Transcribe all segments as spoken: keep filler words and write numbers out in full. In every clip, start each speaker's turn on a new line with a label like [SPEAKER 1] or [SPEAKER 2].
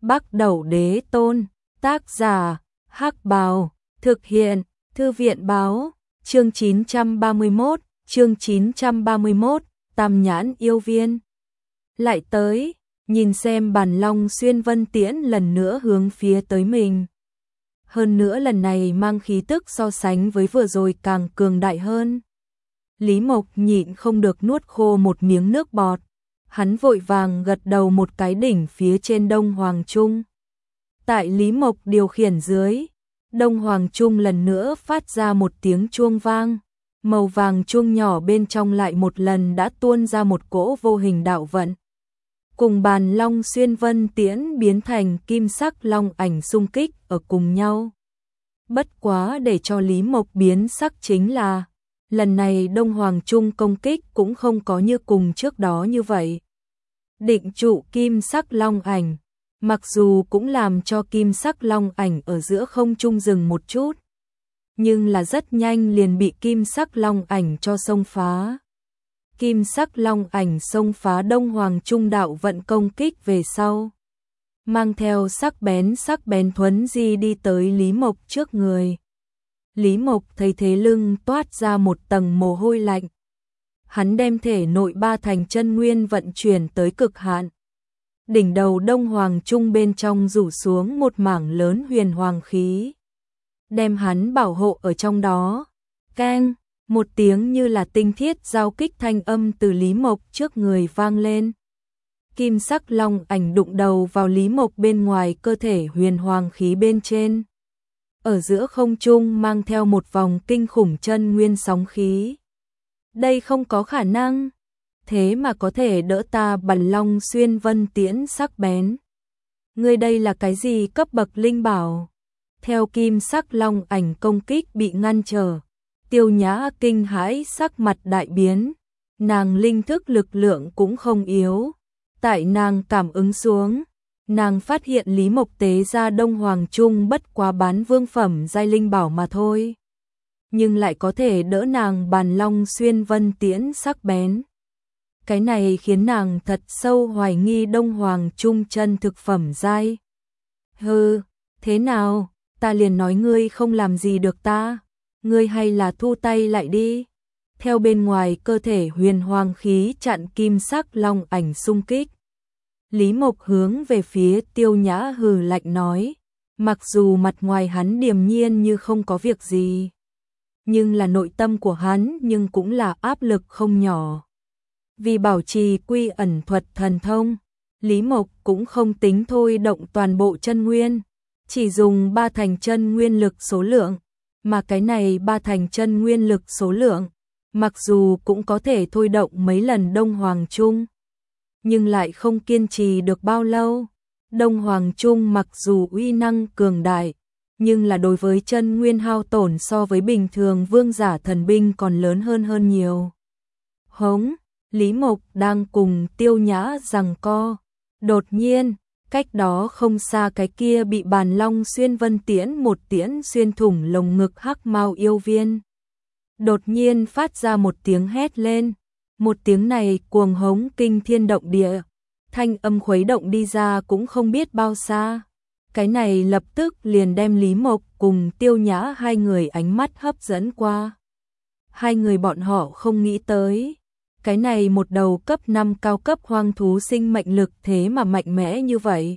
[SPEAKER 1] Bắc Đẩu Đế Tôn, tác giả, Hắc Bào, thực hiện, Thư viện báo, chương chín trăm ba mươi mốt, chương chín trăm ba mươi mốt, Tam Nhãn Yêu Viên. Lại tới, nhìn xem Bàn Long Xuyên Vân Tiễn lần nữa hướng phía tới mình. Hơn nữa lần này mang khí tức so sánh với vừa rồi càng cường đại hơn. Lý Mộc nhịn không được nuốt khô một miếng nước bọt. Hắn vội vàng gật đầu một cái đỉnh phía trên Đông Hoàng Trung. Tại Lý Mộc điều khiển dưới, Đông Hoàng Trung lần nữa phát ra một tiếng chuông vang. Màu vàng chuông nhỏ bên trong lại một lần đã tuôn ra một cỗ vô hình đạo vận. Cùng Bàn Long Xuyên Vân Tiễn biến thành kim sắc long ảnh xung kích ở cùng nhau. Bất quá để cho Lý Mộc biến sắc chính là, lần này Đông Hoàng Trung công kích cũng không có như cùng trước đó như vậy. Định trụ kim sắc long ảnh, mặc dù cũng làm cho kim sắc long ảnh ở giữa không trung dừng một chút, nhưng là rất nhanh liền bị kim sắc long ảnh cho xông phá. Kim sắc long ảnh xông phá Đông Hoàng Trung đạo vận công kích về sau, mang theo sắc bén sắc bén thuấn di đi tới Lý Mộc trước người. Lý Mộc thấy thế lưng toát ra một tầng mồ hôi lạnh. Hắn đem thể nội ba thành chân nguyên vận chuyển tới cực hạn. Đỉnh đầu Đông Hoàng Trung bên trong rủ xuống một mảng lớn huyền hoàng khí, đem hắn bảo hộ ở trong đó. Keng, một tiếng như là tinh thiết giao kích thanh âm từ Lý Mộc trước người vang lên. Kim sắc long ảnh đụng đầu vào Lý Mộc bên ngoài cơ thể huyền hoàng khí bên trên. Ở giữa không trung mang theo một vòng kinh khủng chân nguyên sóng khí. Đây không có khả năng, thế mà có thể đỡ ta Bàn Long Xuyên Vân Tiễn sắc bén. Ngươi đây là cái gì cấp bậc linh bảo? Theo kim sắc long ảnh công kích bị ngăn trở, Tiêu Nhã kinh hãi sắc mặt đại biến, nàng linh thức lực lượng cũng không yếu. Tại nàng cảm ứng xuống, nàng phát hiện Lý Mộc tế ra Đông Hoàng Trung bất quá bán vương phẩm giai linh bảo mà thôi, nhưng lại có thể đỡ nàng Bàn Long Xuyên Vân Tiễn sắc bén. Cái này khiến nàng thật sâu hoài nghi Đông Hoàng Trung chân thực phẩm giai. Hừ, thế nào, ta liền nói ngươi không làm gì được ta, ngươi hay là thu tay lại đi. Theo bên ngoài cơ thể huyền hoàng khí chặn kim sắc long ảnh xung kích, Lý Mộc hướng về phía Tiêu Nhã hừ lạnh nói, mặc dù mặt ngoài hắn điềm nhiên như không có việc gì, nhưng là nội tâm của hắn nhưng cũng là áp lực không nhỏ. Vì bảo trì quy ẩn thuật thần thông, Lý Mộc cũng không tính thôi động toàn bộ chân nguyên, chỉ dùng ba thành chân nguyên lực số lượng, mà cái này ba thành chân nguyên lực số lượng, mặc dù cũng có thể thôi động mấy lần Đông Hoàng Trung, nhưng lại không kiên trì được bao lâu. Đông Hoàng Trung mặc dù uy năng cường đại, nhưng là đối với chân nguyên hao tổn so với bình thường vương giả thần binh còn lớn hơn hơn nhiều. Hống, Lý Mộc đang cùng Tiêu Nhã giằng co. Đột nhiên, cách đó không xa cái kia bị Bàn Long Xuyên Vân Tiễn một tiễn xuyên thủng lồng ngực hắc mao yêu viên. Đột nhiên phát ra một tiếng hét lên. Một tiếng này cuồng hống kinh thiên động địa. Thanh âm khuấy động đi ra cũng không biết bao xa. Cái này lập tức liền đem Lý Mộc cùng Tiêu Nhã hai người ánh mắt hấp dẫn qua. Hai người bọn họ không nghĩ tới, cái này một đầu cấp năm cao cấp hoang thú sinh mệnh lực thế mà mạnh mẽ như vậy.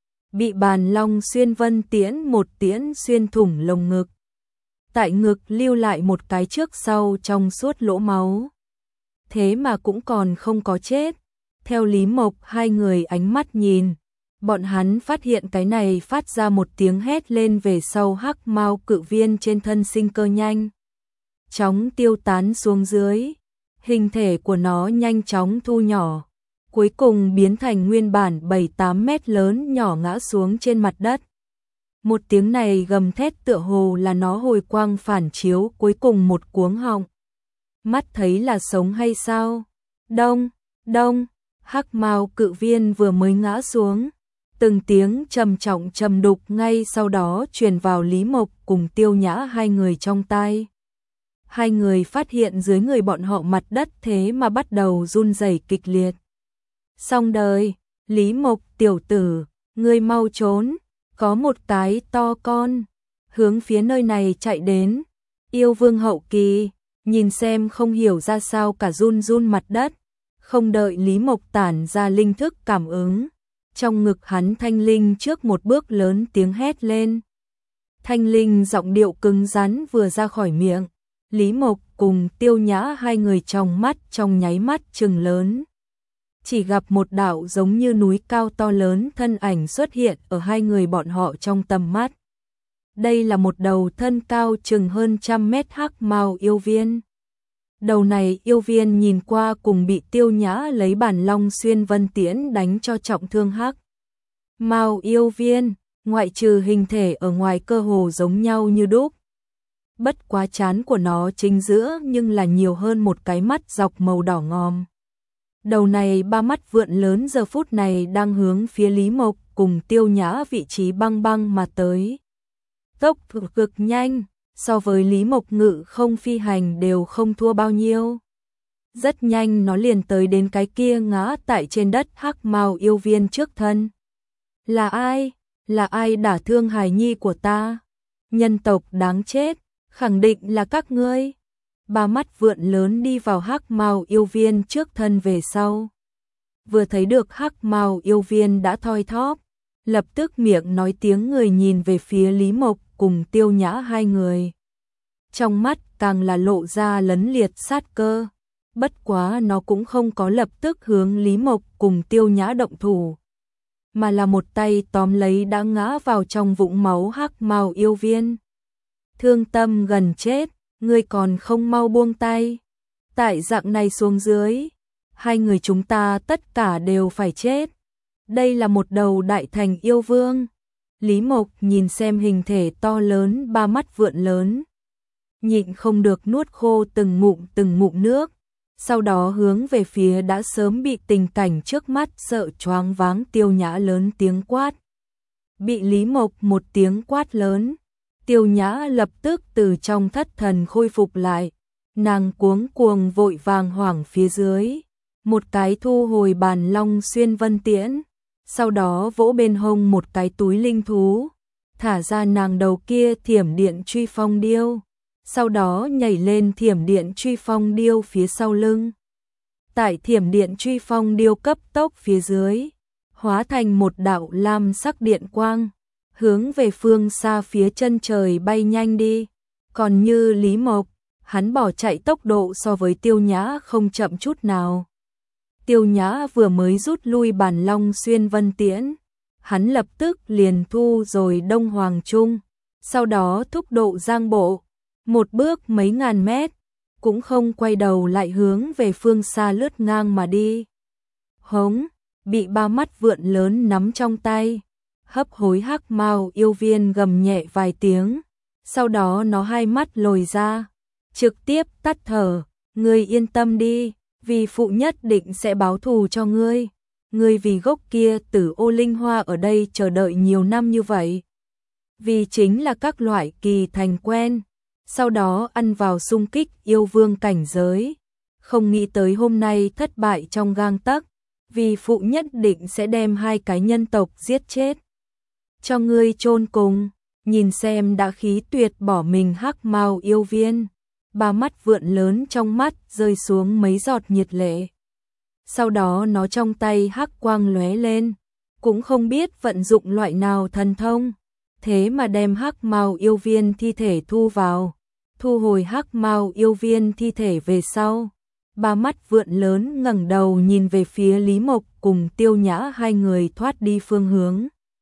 [SPEAKER 1] Bị Bàn Long Xuyên Vân Tiễn một tiễn xuyên thủng lồng ngực. Tại ngực lưu lại một cái trước sau trong suốt lỗ máu. Thế mà cũng còn không có chết. Theo Lý Mộc hai người ánh mắt nhìn, bọn hắn phát hiện cái này phát ra một tiếng hét lên về sau hắc mao cự viên trên thân sinh cơ nhanh chóng tiêu tán xuống dưới. Hình thể của nó nhanh chóng thu nhỏ, cuối cùng biến thành nguyên bản bảy tám mét lớn nhỏ ngã xuống trên mặt đất. Một tiếng này gầm thét tựa hồ là nó hồi quang phản chiếu cuối cùng một cuống họng. Mắt thấy là sống hay sao? Đông, đông, hắc mao cự viên vừa mới ngã xuống. Từng tiếng trầm trọng trầm đục ngay sau đó truyền vào Lý Mộc cùng Tiêu Nhã hai người trong tai. Hai người phát hiện dưới người bọn họ mặt đất thế mà bắt đầu run rẩy kịch liệt. Xong đời, Lý Mộc tiểu tử, ngươi mau trốn, có một cái to con, hướng phía nơi này chạy đến. Yêu vương hậu kỳ, nhìn xem không hiểu ra sao cả run run mặt đất, không đợi Lý Mộc tản ra linh thức cảm ứng. Trong ngực hắn thanh linh trước một bước lớn tiếng hét lên. Thanh linh giọng điệu cứng rắn vừa ra khỏi miệng, Lý Mộc cùng Tiêu Nhã hai người trong mắt trong nháy mắt trừng lớn. Chỉ gặp một đạo giống như núi cao to lớn thân ảnh xuất hiện ở hai người bọn họ trong tầm mắt. Đây là một đầu thân cao chừng hơn trăm mét hắc mao yêu viên. Đầu này yêu viên nhìn qua cùng bị Tiêu Nhã lấy bản long xuyên vân tiễn đánh cho trọng thương hắc mao yêu viên, ngoại trừ hình thể ở ngoài cơ hồ giống nhau như đúc. Bất quá trán của nó chính giữa nhưng là nhiều hơn một cái mắt dọc màu đỏ ngòm. Đầu này ba mắt vượn lớn giờ phút này đang hướng phía Lý Mộc cùng Tiêu Nhã vị trí băng băng mà tới. Tốc độ cực nhanh, so với Lý Mộc ngự không phi hành đều không thua bao nhiêu. Rất nhanh nó liền tới đến cái kia ngã tại trên đất hắc mao yêu viên trước thân. Là ai? Là ai đả thương hài nhi của ta? Nhân tộc đáng chết, khẳng định là các ngươi. Ba mắt vượn lớn đi vào hắc mao yêu viên trước thân về sau. Vừa thấy được hắc mao yêu viên đã thoi thóp, lập tức miệng nói tiếng người nhìn về phía Lý Mộc cùng Tiêu Nhã hai người. Trong mắt càng là lộ ra lấn liệt sát cơ. Bất quá nó cũng không có lập tức hướng Lý Mộc cùng Tiêu Nhã động thủ, mà là một tay tóm lấy đã ngã vào trong vũng máu hắc mao yêu viên. Thương tâm gần chết, ngươi còn không mau buông tay. Tại dạng này xuống dưới, hai người chúng ta tất cả đều phải chết. Đây là một đầu đại thành yêu vương. Lý Mộc nhìn xem hình thể to lớn ba mắt vượn lớn, nhịn không được nuốt khô từng ngụm từng ngụm nước, sau đó hướng về phía đã sớm bị tình cảnh trước mắt sợ choáng váng Tiêu Nhã lớn tiếng quát. Bị Lý Mộc một tiếng quát lớn, Tiêu Nhã lập tức từ trong thất thần khôi phục lại, nàng cuống cuồng vội vàng hoảng phía dưới, một cái thu hồi bàn long xuyên vân tiễn, sau đó vỗ bên hông một cái túi linh thú, thả ra nàng đầu kia thiểm điện truy phong điêu, sau đó nhảy lên thiểm điện truy phong điêu phía sau lưng. Tại thiểm điện truy phong điêu cấp tốc phía dưới, hóa thành một đạo lam sắc điện quang, hướng về phương xa phía chân trời bay nhanh đi. Còn như Lý Mộc, hắn bỏ chạy tốc độ so với Tiêu Nhã không chậm chút nào. Tiêu Nhã vừa mới rút lui bản long xuyên vân tiễn, hắn lập tức liền thu rồi Đông Hoàng Trung, sau đó thúc độ giang bộ, một bước mấy ngàn mét, cũng không quay đầu lại hướng về phương xa lướt ngang mà đi. Hống, bị ba mắt vượn lớn nắm trong tay, hấp hối hắc mao yêu viên gầm nhẹ vài tiếng, sau đó nó hai mắt lồi ra, trực tiếp tắt thở. Ngươi yên tâm đi, vì phụ nhất định sẽ báo thù cho ngươi. Ngươi vì gốc kia tử ô linh hoa ở đây chờ đợi nhiều năm như vậy, vì chính là các loại kỳ thành quen, sau đó ăn vào xung kích yêu vương cảnh giới, không nghĩ tới hôm nay thất bại trong gang tấc, vì phụ nhất định sẽ đem hai cái nhân tộc giết chết, cho ngươi chôn cùng. Nhìn xem đã khí tuyệt bỏ mình hắc mao yêu viên, ba mắt vượn lớn trong mắt rơi xuống mấy giọt nhiệt lệ. Sau đó nó trong tay hắc quang lóe lên, cũng không biết vận dụng loại nào thần thông, thế mà đem hắc mao yêu viên thi thể thu vào. Thu hồi hắc mao yêu viên thi thể về sau, ba mắt vượn lớn ngẩng đầu nhìn về phía Lý Mộc cùng Tiêu Nhã hai người thoát đi phương hướng.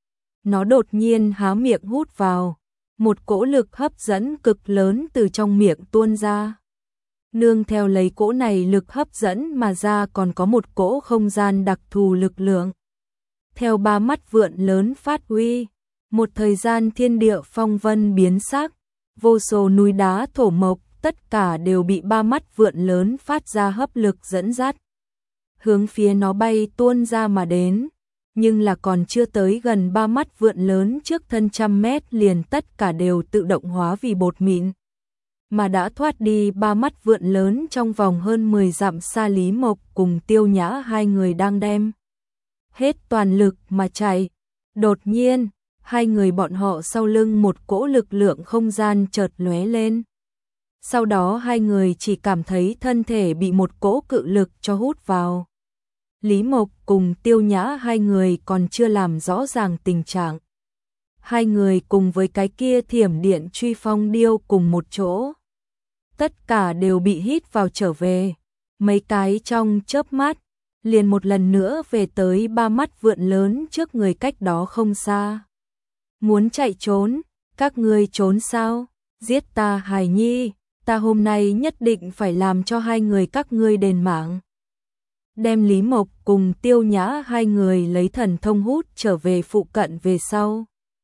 [SPEAKER 1] Nó đột nhiên há miệng hút vào, một cỗ lực hấp dẫn cực lớn từ trong miệng tuôn ra. Nương theo lấy cỗ này lực hấp dẫn mà ra còn có một cỗ không gian đặc thù lực lượng. Theo ba mắt vượn lớn phát huy, một thời gian thiên địa phong vân biến sắc, vô số núi đá thổ mộc tất cả đều bị ba mắt vượn lớn phát ra hấp lực dẫn dắt, hướng phía nó bay tuôn ra mà đến. Nhưng là còn chưa tới gần ba mắt vượn lớn trước thân trăm mét liền tất cả đều tự động hóa vì bột mịn, mà đã thoát đi ba mắt vượn lớn trong vòng hơn mười dặm xa. Lý Mộc cùng Tiêu Nhã hai người đang đem hết toàn lực mà chạy, Đột nhiên, hai người bọn họ sau lưng một cỗ lực lượng không gian chợt lóe lên. Sau đó hai người chỉ cảm thấy thân thể bị một cỗ cự lực cho hút vào. Lý Mộc cùng Tiêu Nhã hai người còn chưa làm rõ ràng tình trạng. Hai người cùng với cái kia thiểm điện truy phong điêu cùng một chỗ. Tất cả đều bị hít vào trở về. Mấy cái trong chớp mắt, liền một lần nữa về tới ba mắt vượn lớn trước người cách đó không xa. Muốn chạy trốn, các ngươi trốn sao? Giết ta hài nhi, ta hôm nay nhất định phải làm cho hai người các ngươi đền mạng. Đem Lý Mộc cùng Tiêu Nhã hai người lấy thần thông hút trở về phụ cận về sau.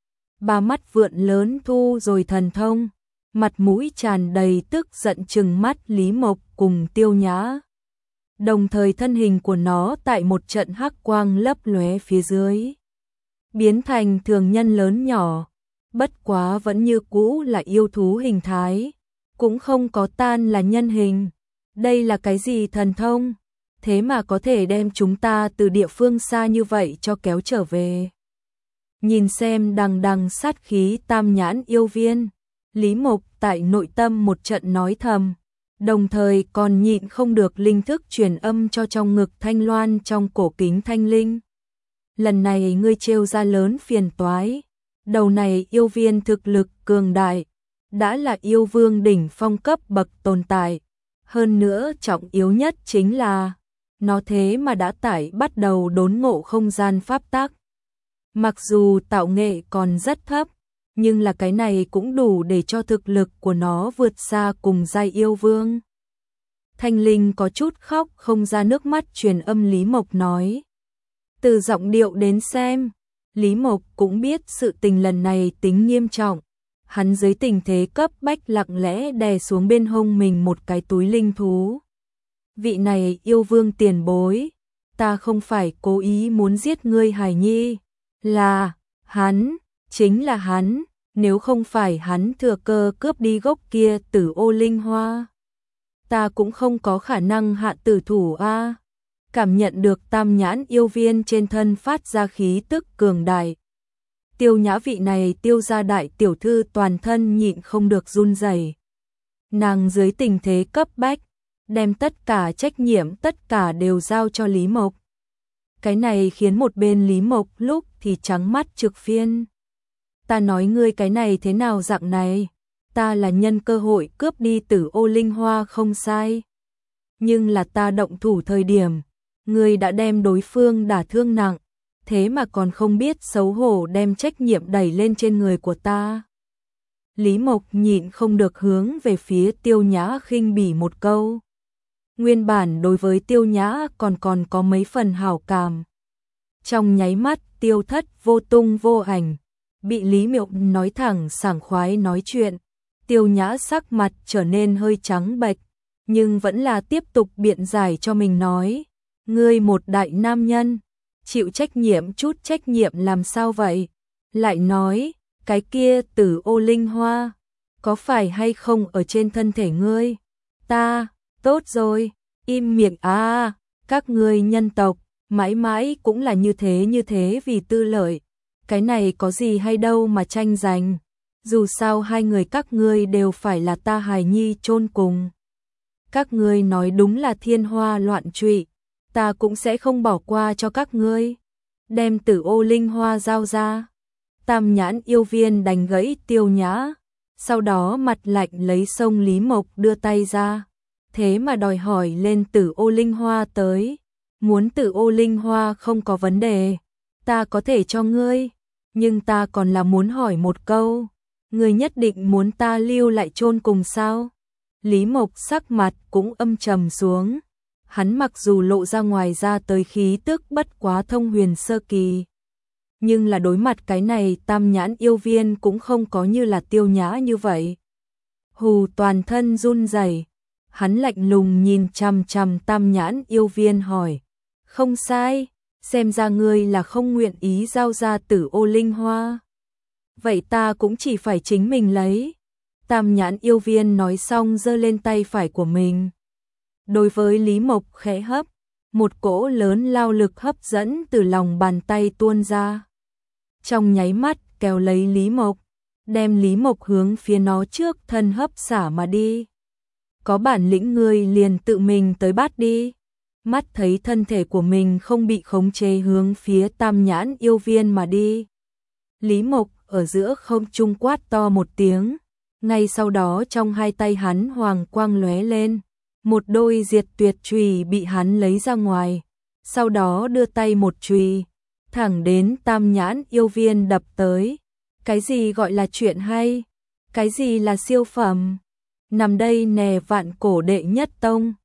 [SPEAKER 1] Ba mắt vượn lớn thu rồi thần thông, mặt mũi tràn đầy tức giận trừng mắt Lý Mộc cùng Tiêu Nhã. Đồng thời thân hình của nó tại một trận hắc quang lấp lóe phía dưới, biến thành thường nhân lớn nhỏ, bất quá vẫn như cũ là yêu thú hình thái, cũng không có tan là nhân hình. Đây là cái gì thần thông? Thế mà có thể đem chúng ta từ địa phương xa như vậy cho kéo trở về. Nhìn xem đằng đằng sát khí tam nhãn yêu viên, Lý Mộc tại nội tâm một trận nói thầm, đồng thời còn nhịn không được linh thức truyền âm cho trong ngực thanh loan trong cổ kính thanh linh. Lần này ngươi trêu ra lớn phiền toái, đầu này yêu viên thực lực cường đại, đã là yêu vương đỉnh phong cấp bậc tồn tại, hơn nữa trọng yếu nhất chính là nó thế mà đã tải bắt đầu đốn ngộ không gian pháp tắc. Mặc dù tạo nghệ còn rất thấp, nhưng là cái này cũng đủ để cho thực lực của nó vượt xa cùng giai yêu vương. Thanh Linh có chút khóc không ra nước mắt truyền âm Lý Mộc nói. Từ giọng điệu đến xem, Lý Mộc cũng biết sự tình lần này tính nghiêm trọng. Hắn dưới tình thế cấp bách lặng lẽ đè xuống bên hông mình một cái túi linh thú. Vị này yêu vương tiền bối, ta không phải cố ý muốn giết ngươi hài nhi, là hắn, chính là hắn, nếu không phải hắn thừa cơ cướp đi gốc kia tử ô linh hoa, ta cũng không có khả năng hạ tử thủ a. Cảm nhận được tam nhãn yêu viên trên thân phát ra khí tức cường đại. Tiêu Nhã vị này Tiêu gia đại tiểu thư toàn thân nhịn không được run rẩy. Nàng dưới tình thế cấp bách, đem tất cả trách nhiệm tất cả đều giao cho Lý Mộc. Cái này khiến một bên Lý Mộc lúc thì trắng mắt trực phiên. Ta nói ngươi cái này thế nào dạng này, ta là nhân cơ hội cướp đi tử ô linh hoa không sai. Nhưng là ta động thủ thời điểm, ngươi đã đem đối phương đả thương nặng, thế mà còn không biết xấu hổ đem trách nhiệm đẩy lên trên người của ta. Lý Mộc nhịn không được hướng về phía Tiêu Nhã khinh bỉ một câu. Nguyên bản đối với Tiêu Nhã còn còn có mấy phần hảo cảm. Trong nháy mắt tiêu thất vô tung vô ảnh, bị Lý Mộc nói thẳng sảng khoái nói chuyện. Tiêu Nhã sắc mặt trở nên hơi trắng bệch, nhưng vẫn là tiếp tục biện giải cho mình nói. Ngươi một đại nam nhân, chịu trách nhiệm chút trách nhiệm làm sao vậy? Lại nói, cái kia tử ô linh hoa, có phải hay không ở trên thân thể ngươi? Ta, tốt rồi, im miệng à, các ngươi nhân tộc, mãi mãi cũng là như thế như thế vì tư lợi. Cái này có gì hay đâu mà tranh giành, dù sao hai người các ngươi đều phải là ta hài nhi chôn cùng. Các ngươi nói đúng là thiên hoa loạn trụy, ta cũng sẽ không bỏ qua cho các ngươi. Đem tử ô linh hoa giao ra. Tam nhãn yêu viên đánh gãy Tiêu Nhã, sau đó mặt lạnh lấy sông Lý Mộc đưa tay ra, thế mà đòi hỏi lên tử ô linh hoa tới. Muốn tử ô linh hoa không có vấn đề, ta có thể cho ngươi, nhưng ta còn là muốn hỏi một câu, ngươi nhất định muốn ta lưu lại chôn cùng sao? Lý Mộc sắc mặt cũng âm trầm xuống. Hắn mặc dù lộ ra ngoài ra tới khí tức bất quá thông huyền sơ kỳ, nhưng là đối mặt cái này tam nhãn yêu viên cũng không có như là Tiêu Nhã như vậy. Hù toàn thân run rẩy, hắn lạnh lùng nhìn chằm chằm tam nhãn yêu viên hỏi. Không sai, xem ra ngươi là không nguyện ý giao ra tử ô linh hoa. Vậy ta cũng chỉ phải chính mình lấy. Tam nhãn yêu viên nói xong giơ lên tay phải của mình. Đối với Lý Mộc khẽ hấp, một cỗ lớn lao lực hấp dẫn từ lòng bàn tay tuôn ra. trong nháy mắt kéo lấy Lý Mộc, đem Lý Mộc hướng phía nó trước thân hấp xả mà đi. Có bản lĩnh ngươi liền tự mình tới bắt đi. Mắt thấy thân thể của mình không bị khống chế hướng phía Tam Nhãn yêu viên mà đi. Lý Mộc ở giữa không trung quát to một tiếng, ngay sau đó trong hai tay hắn hoàng quang lóe lên, một đôi diệt tuyệt chùy bị hắn lấy ra ngoài, sau đó đưa tay một chùy, thẳng đến Tam Nhãn yêu viên đập tới. Cái gì gọi là chuyện hay? Cái gì là siêu phẩm? Nằm đây nè vạn cổ đệ nhất tông.